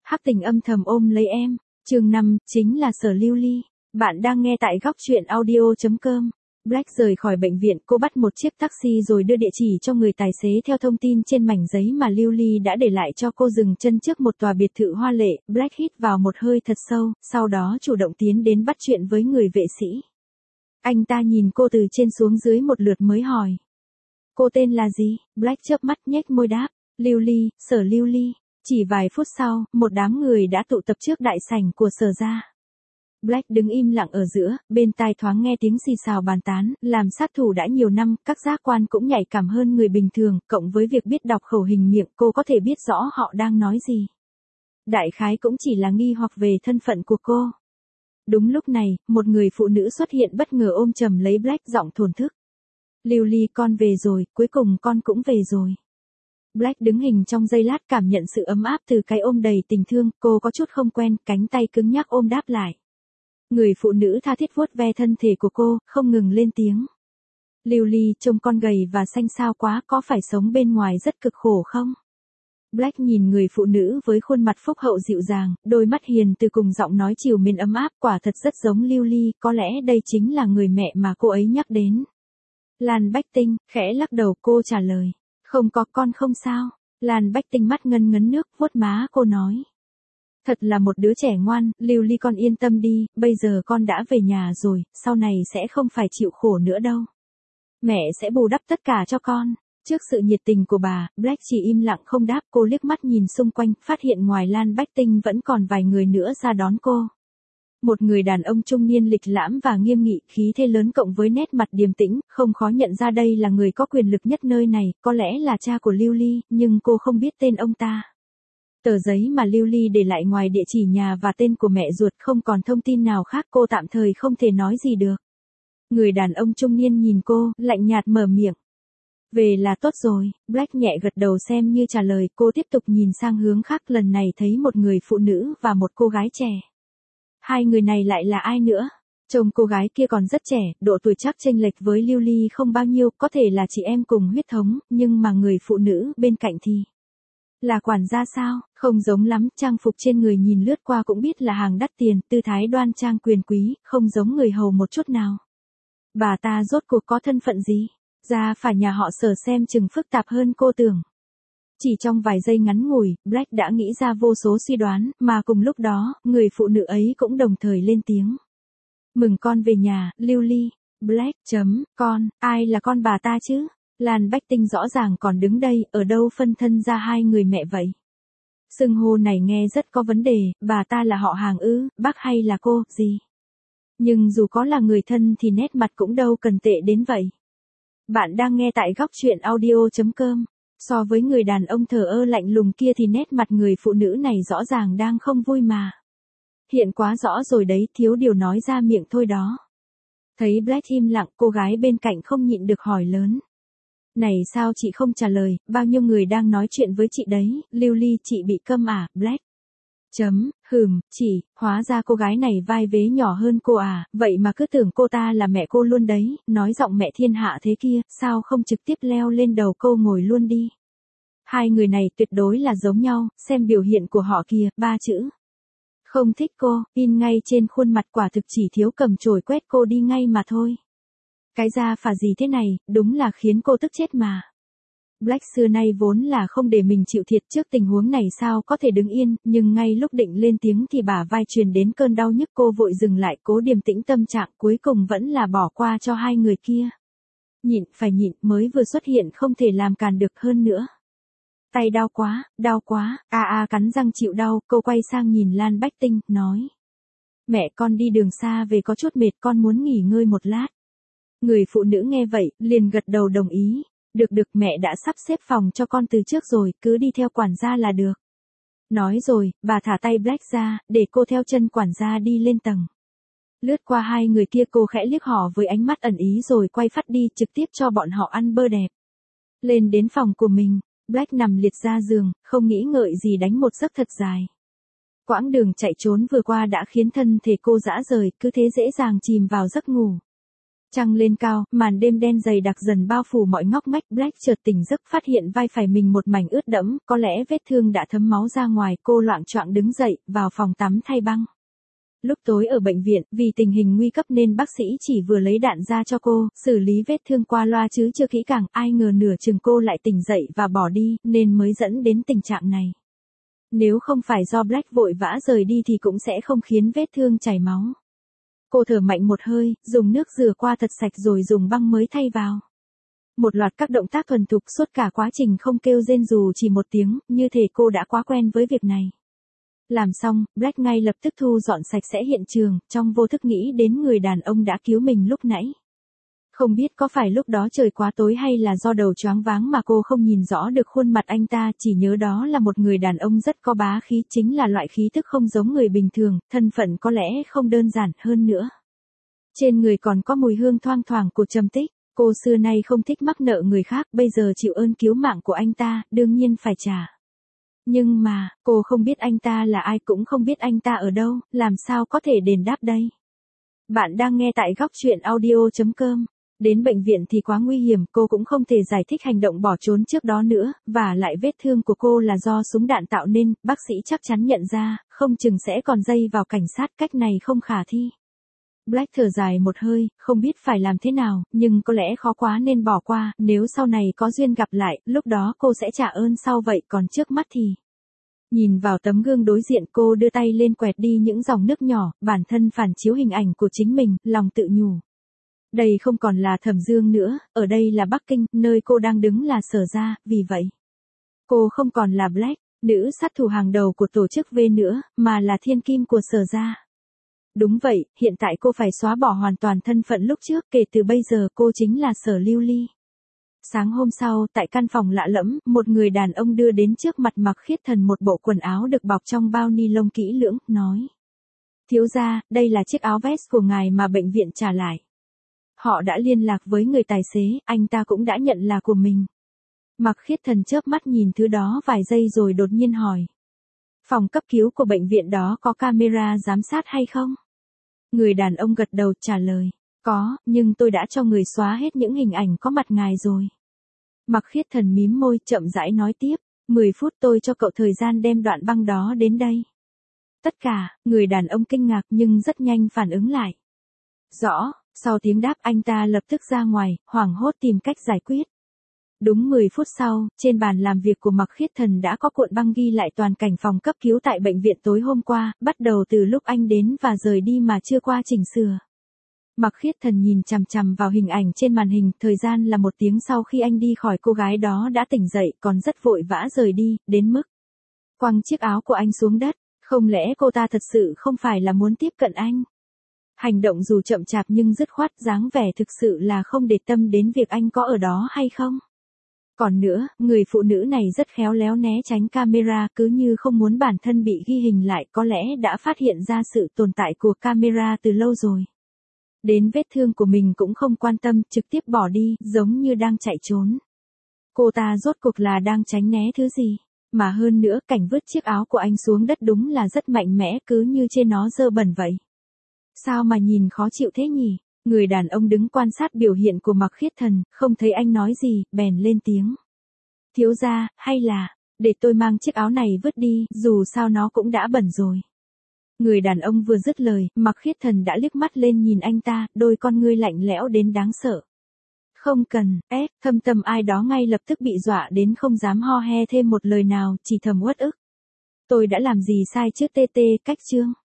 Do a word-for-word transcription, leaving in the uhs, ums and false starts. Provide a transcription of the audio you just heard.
Hắc tình âm thầm ôm lấy em. Chương năm, chính là Sở Lưu Ly. Bạn đang nghe tại góc truyện audio chấm com. Black rời khỏi bệnh viện, cô bắt một chiếc taxi rồi đưa địa chỉ cho người tài xế theo thông tin trên mảnh giấy mà Lưu Ly đã để lại cho cô, dừng chân trước một tòa biệt thự hoa lệ. Black hít vào một hơi thật sâu, sau đó chủ động tiến đến bắt chuyện với người vệ sĩ. Anh ta nhìn cô từ trên xuống dưới một lượt mới hỏi. Cô tên là gì? Black chớp mắt nhếch môi đáp. Lưu Ly, Sở Lưu Ly. Chỉ vài phút sau, một đám người đã tụ tập trước đại sảnh của Sở gia. Black đứng im lặng ở giữa, bên tai thoáng nghe tiếng xì xào bàn tán, làm sát thủ đã nhiều năm, các giác quan cũng nhạy cảm hơn người bình thường, cộng với việc biết đọc khẩu hình miệng, cô có thể biết rõ họ đang nói gì. Đại khái cũng chỉ là nghi hoặc về thân phận của cô. Đúng lúc này, một người phụ nữ xuất hiện bất ngờ ôm chầm lấy Black, giọng thổn thức. Lưu Ly, con về rồi, cuối cùng con cũng về rồi. Black đứng hình trong giây lát, cảm nhận sự ấm áp từ cái ôm đầy tình thương, cô có chút không quen, cánh tay cứng nhắc ôm đáp lại. Người phụ nữ tha thiết vuốt ve thân thể của cô, không ngừng lên tiếng. Lưu Ly, trông con gầy và xanh xao quá, có phải sống bên ngoài rất cực khổ không? Black nhìn người phụ nữ với khuôn mặt phúc hậu dịu dàng, đôi mắt hiền từ cùng giọng nói trìu mến ấm áp, quả thật rất giống Lưu Ly, có lẽ đây chính là người mẹ mà cô ấy nhắc đến. Lan Bách Tinh, khẽ lắc đầu, cô trả lời. Không có, con không sao. Lan Bách Tinh mắt ngân ngấn nước, vuốt má cô nói. Thật là một đứa trẻ ngoan, Lưu Ly, con yên tâm đi, bây giờ con đã về nhà rồi, sau này sẽ không phải chịu khổ nữa đâu. Mẹ sẽ bù đắp tất cả cho con. Trước sự nhiệt tình của bà, Black chỉ im lặng không đáp, cô liếc mắt nhìn xung quanh, phát hiện ngoài Lan Bách Tinh vẫn còn vài người nữa ra đón cô. Một người đàn ông trung niên lịch lãm và nghiêm nghị, khí thế lớn cộng với nét mặt điềm tĩnh, không khó nhận ra đây là người có quyền lực nhất nơi này, có lẽ là cha của Lưu Ly, nhưng cô không biết tên ông ta. Tờ giấy mà Lưu Ly để lại ngoài địa chỉ nhà và tên của mẹ ruột, không còn thông tin nào khác, cô tạm thời không thể nói gì được. Người đàn ông trung niên nhìn cô, lạnh nhạt mở miệng. Về là tốt rồi. Black nhẹ gật đầu xem như trả lời, cô tiếp tục nhìn sang hướng khác, lần này thấy một người phụ nữ và một cô gái trẻ. Hai người này lại là ai nữa? Trông cô gái kia còn rất trẻ, độ tuổi chắc chênh lệch với Lưu Ly không bao nhiêu, có thể là chị em cùng huyết thống, nhưng mà người phụ nữ bên cạnh thì là quản gia sao? Không giống lắm, trang phục trên người nhìn lướt qua cũng biết là hàng đắt tiền, tư thái đoan trang quyền quý, không giống người hầu một chút nào. Bà ta rốt cuộc có thân phận gì? Ra phải nhà họ Sở xem chừng phức tạp hơn cô tưởng. Chỉ trong vài giây ngắn ngủi, Black đã nghĩ ra vô số suy đoán, mà cùng lúc đó, người phụ nữ ấy cũng đồng thời lên tiếng. Mừng con về nhà, Lưu Ly. Black, chấm, con, ai là con bà ta chứ? Lan Bách Tinh rõ ràng còn đứng đây, ở đâu phân thân ra hai người mẹ vậy? Xưng hô này nghe rất có vấn đề, bà ta là họ hàng ư, bác hay là cô, gì? Nhưng dù có là người thân thì nét mặt cũng đâu cần tệ đến vậy. Bạn đang nghe tại góc truyện audio chấm com. So với người đàn ông thờ ơ lạnh lùng kia thì nét mặt người phụ nữ này rõ ràng đang không vui mà. Hiện quá rõ rồi đấy, thiếu điều nói ra miệng thôi đó. Thấy Black im lặng, cô gái bên cạnh không nhịn được hỏi lớn. Này sao chị không trả lời, bao nhiêu người đang nói chuyện với chị đấy, Lưu Ly, chị bị câm à, Black. Chấm, hừm, chị, hóa ra cô gái này vai vế nhỏ hơn cô à, vậy mà cứ tưởng cô ta là mẹ cô luôn đấy, nói giọng mẹ thiên hạ thế kia, sao không trực tiếp leo lên đầu cô ngồi luôn đi. Hai người này tuyệt đối là giống nhau, xem biểu hiện của họ kìa, ba chữ. Không thích cô, in ngay trên khuôn mặt, quả thực chỉ thiếu cầm chổi quét cô đi ngay mà thôi. Cái da phả gì thế này, đúng là khiến cô tức chết mà. Black xưa nay vốn là không để mình chịu thiệt, trước tình huống này sao có thể đứng yên, nhưng ngay lúc định lên tiếng thì bả vai truyền đến cơn đau nhức, cô vội dừng lại, cố điềm tĩnh tâm trạng, cuối cùng vẫn là bỏ qua cho hai người kia. Nhịn, phải nhịn, mới vừa xuất hiện không thể làm càn được hơn nữa. Tay đau quá, đau quá, a a cắn răng chịu đau, cô quay sang nhìn Lan Bách Tinh, nói. Mẹ con đi đường xa về có chút mệt, con muốn nghỉ ngơi một lát. Người phụ nữ nghe vậy, liền gật đầu đồng ý. Được được, mẹ đã sắp xếp phòng cho con từ trước rồi, cứ đi theo quản gia là được. Nói rồi, bà thả tay Black ra, để cô theo chân quản gia đi lên tầng. Lướt qua hai người kia, cô khẽ liếc họ với ánh mắt ẩn ý rồi quay phát đi, trực tiếp cho bọn họ ăn bơ đẹp. Lên đến phòng của mình, Black nằm liệt ra giường, không nghĩ ngợi gì đánh một giấc thật dài. Quãng đường chạy trốn vừa qua đã khiến thân thể cô rã rời, cứ thế dễ dàng chìm vào giấc ngủ. Trăng lên cao, màn đêm đen dày đặc dần bao phủ mọi ngóc ngách. Black chợt tỉnh giấc phát hiện vai phải mình một mảnh ướt đẫm, có lẽ vết thương đã thấm máu ra ngoài. Cô loạng choạng đứng dậy, vào phòng tắm thay băng. Lúc tối ở bệnh viện, vì tình hình nguy cấp nên bác sĩ chỉ vừa lấy đạn ra cho cô, xử lý vết thương qua loa chứ chưa kỹ càng. Ai ngờ nửa chừng cô lại tỉnh dậy và bỏ đi, nên mới dẫn đến tình trạng này. Nếu không phải do Black vội vã rời đi thì cũng sẽ không khiến vết thương chảy máu. Cô thở mạnh một hơi, dùng nước rửa qua thật sạch rồi dùng băng mới thay vào. Một loạt các động tác thuần thục suốt cả quá trình không kêu rên dù chỉ một tiếng, như thể cô đã quá quen với việc này. Làm xong, Black ngay lập tức thu dọn sạch sẽ hiện trường, trong vô thức nghĩ đến người đàn ông đã cứu mình lúc nãy. Không biết có phải lúc đó trời quá tối hay là do đầu choáng váng mà cô không nhìn rõ được khuôn mặt anh ta, chỉ nhớ đó là một người đàn ông rất có bá khí, chính là loại khí tức không giống người bình thường, thân phận có lẽ không đơn giản hơn nữa. Trên người còn có mùi hương thoang thoảng của trầm tích, cô xưa nay không thích mắc nợ người khác, bây giờ chịu ơn cứu mạng của anh ta, đương nhiên phải trả. Nhưng mà, cô không biết anh ta là ai cũng không biết anh ta ở đâu, làm sao có thể đền đáp đây? Bạn đang nghe tại góc truyện audio chấm com. Đến bệnh viện thì quá nguy hiểm, cô cũng không thể giải thích hành động bỏ trốn trước đó nữa, và lại vết thương của cô là do súng đạn tạo nên, bác sĩ chắc chắn nhận ra, không chừng sẽ còn dây vào cảnh sát, cách này không khả thi. Black thở dài một hơi, không biết phải làm thế nào, nhưng có lẽ khó quá nên bỏ qua, nếu sau này có duyên gặp lại, lúc đó cô sẽ trả ơn sau vậy, còn trước mắt thì... Nhìn vào tấm gương đối diện, cô đưa tay lên quẹt đi những dòng nước nhỏ, bản thân phản chiếu hình ảnh của chính mình, lòng tự nhủ. Đây không còn là Thẩm Dương nữa, ở đây là Bắc Kinh, nơi cô đang đứng là Sở Gia, vì vậy. Cô không còn là Black, nữ sát thủ hàng đầu của tổ chức V nữa, mà là thiên kim của Sở Gia. Đúng vậy, hiện tại cô phải xóa bỏ hoàn toàn thân phận lúc trước, kể từ bây giờ cô chính là Sở Lưu Ly. Sáng hôm sau, tại căn phòng lạ lẫm, một người đàn ông đưa đến trước mặt Mạc Khiết Thần một bộ quần áo được bọc trong bao ni lông kỹ lưỡng, nói. Thiếu gia, đây là chiếc áo vest của ngài mà bệnh viện trả lại. Họ đã liên lạc với người tài xế, anh ta cũng đã nhận là của mình. Mạc Khiết Thần chớp mắt nhìn thứ đó vài giây rồi đột nhiên hỏi. Phòng cấp cứu của bệnh viện đó có camera giám sát hay không? Người đàn ông gật đầu trả lời. Có, nhưng tôi đã cho người xóa hết những hình ảnh có mặt ngài rồi. Mạc Khiết Thần mím môi chậm rãi nói tiếp. mười phút tôi cho cậu thời gian đem đoạn băng đó đến đây. Tất cả, người đàn ông kinh ngạc nhưng rất nhanh phản ứng lại. Rõ. Sau tiếng đáp anh ta lập tức ra ngoài, hoảng hốt tìm cách giải quyết. Đúng mười phút sau, trên bàn làm việc của Mạc Khiết Thần đã có cuộn băng ghi lại toàn cảnh phòng cấp cứu tại bệnh viện tối hôm qua, bắt đầu từ lúc anh đến và rời đi mà chưa qua chỉnh sửa. Mạc Khiết Thần nhìn chằm chằm vào hình ảnh trên màn hình, thời gian là một tiếng sau khi anh đi khỏi cô gái đó đã tỉnh dậy, còn rất vội vã rời đi, đến mức quăng chiếc áo của anh xuống đất, không lẽ cô ta thật sự không phải là muốn tiếp cận anh? Hành động dù chậm chạp nhưng dứt khoát, dáng vẻ thực sự là không để tâm đến việc anh có ở đó hay không. Còn nữa, người phụ nữ này rất khéo léo né tránh camera, cứ như không muốn bản thân bị ghi hình lại, có lẽ đã phát hiện ra sự tồn tại của camera từ lâu rồi. Đến vết thương của mình cũng không quan tâm, trực tiếp bỏ đi, giống như đang chạy trốn. Cô ta rốt cuộc là đang tránh né thứ gì? Mà hơn nữa, cảnh vứt chiếc áo của anh xuống đất đúng là rất mạnh mẽ, cứ như trên nó dơ bẩn vậy. Sao mà nhìn khó chịu thế nhỉ? Người đàn ông đứng quan sát biểu hiện của Mạc Khiết Thần, không thấy anh nói gì, bèn lên tiếng. Thiếu gia, hay là, để tôi mang chiếc áo này vứt đi, dù sao nó cũng đã bẩn rồi. Người đàn ông vừa dứt lời, Mạc Khiết Thần đã liếc mắt lên nhìn anh ta, đôi con ngươi lạnh lẽo đến đáng sợ. Không cần, ép, thâm tâm ai đó ngay lập tức bị dọa đến không dám ho he thêm một lời nào, chỉ thầm uất ức. Tôi đã làm gì sai chứ tê tê, cách chương.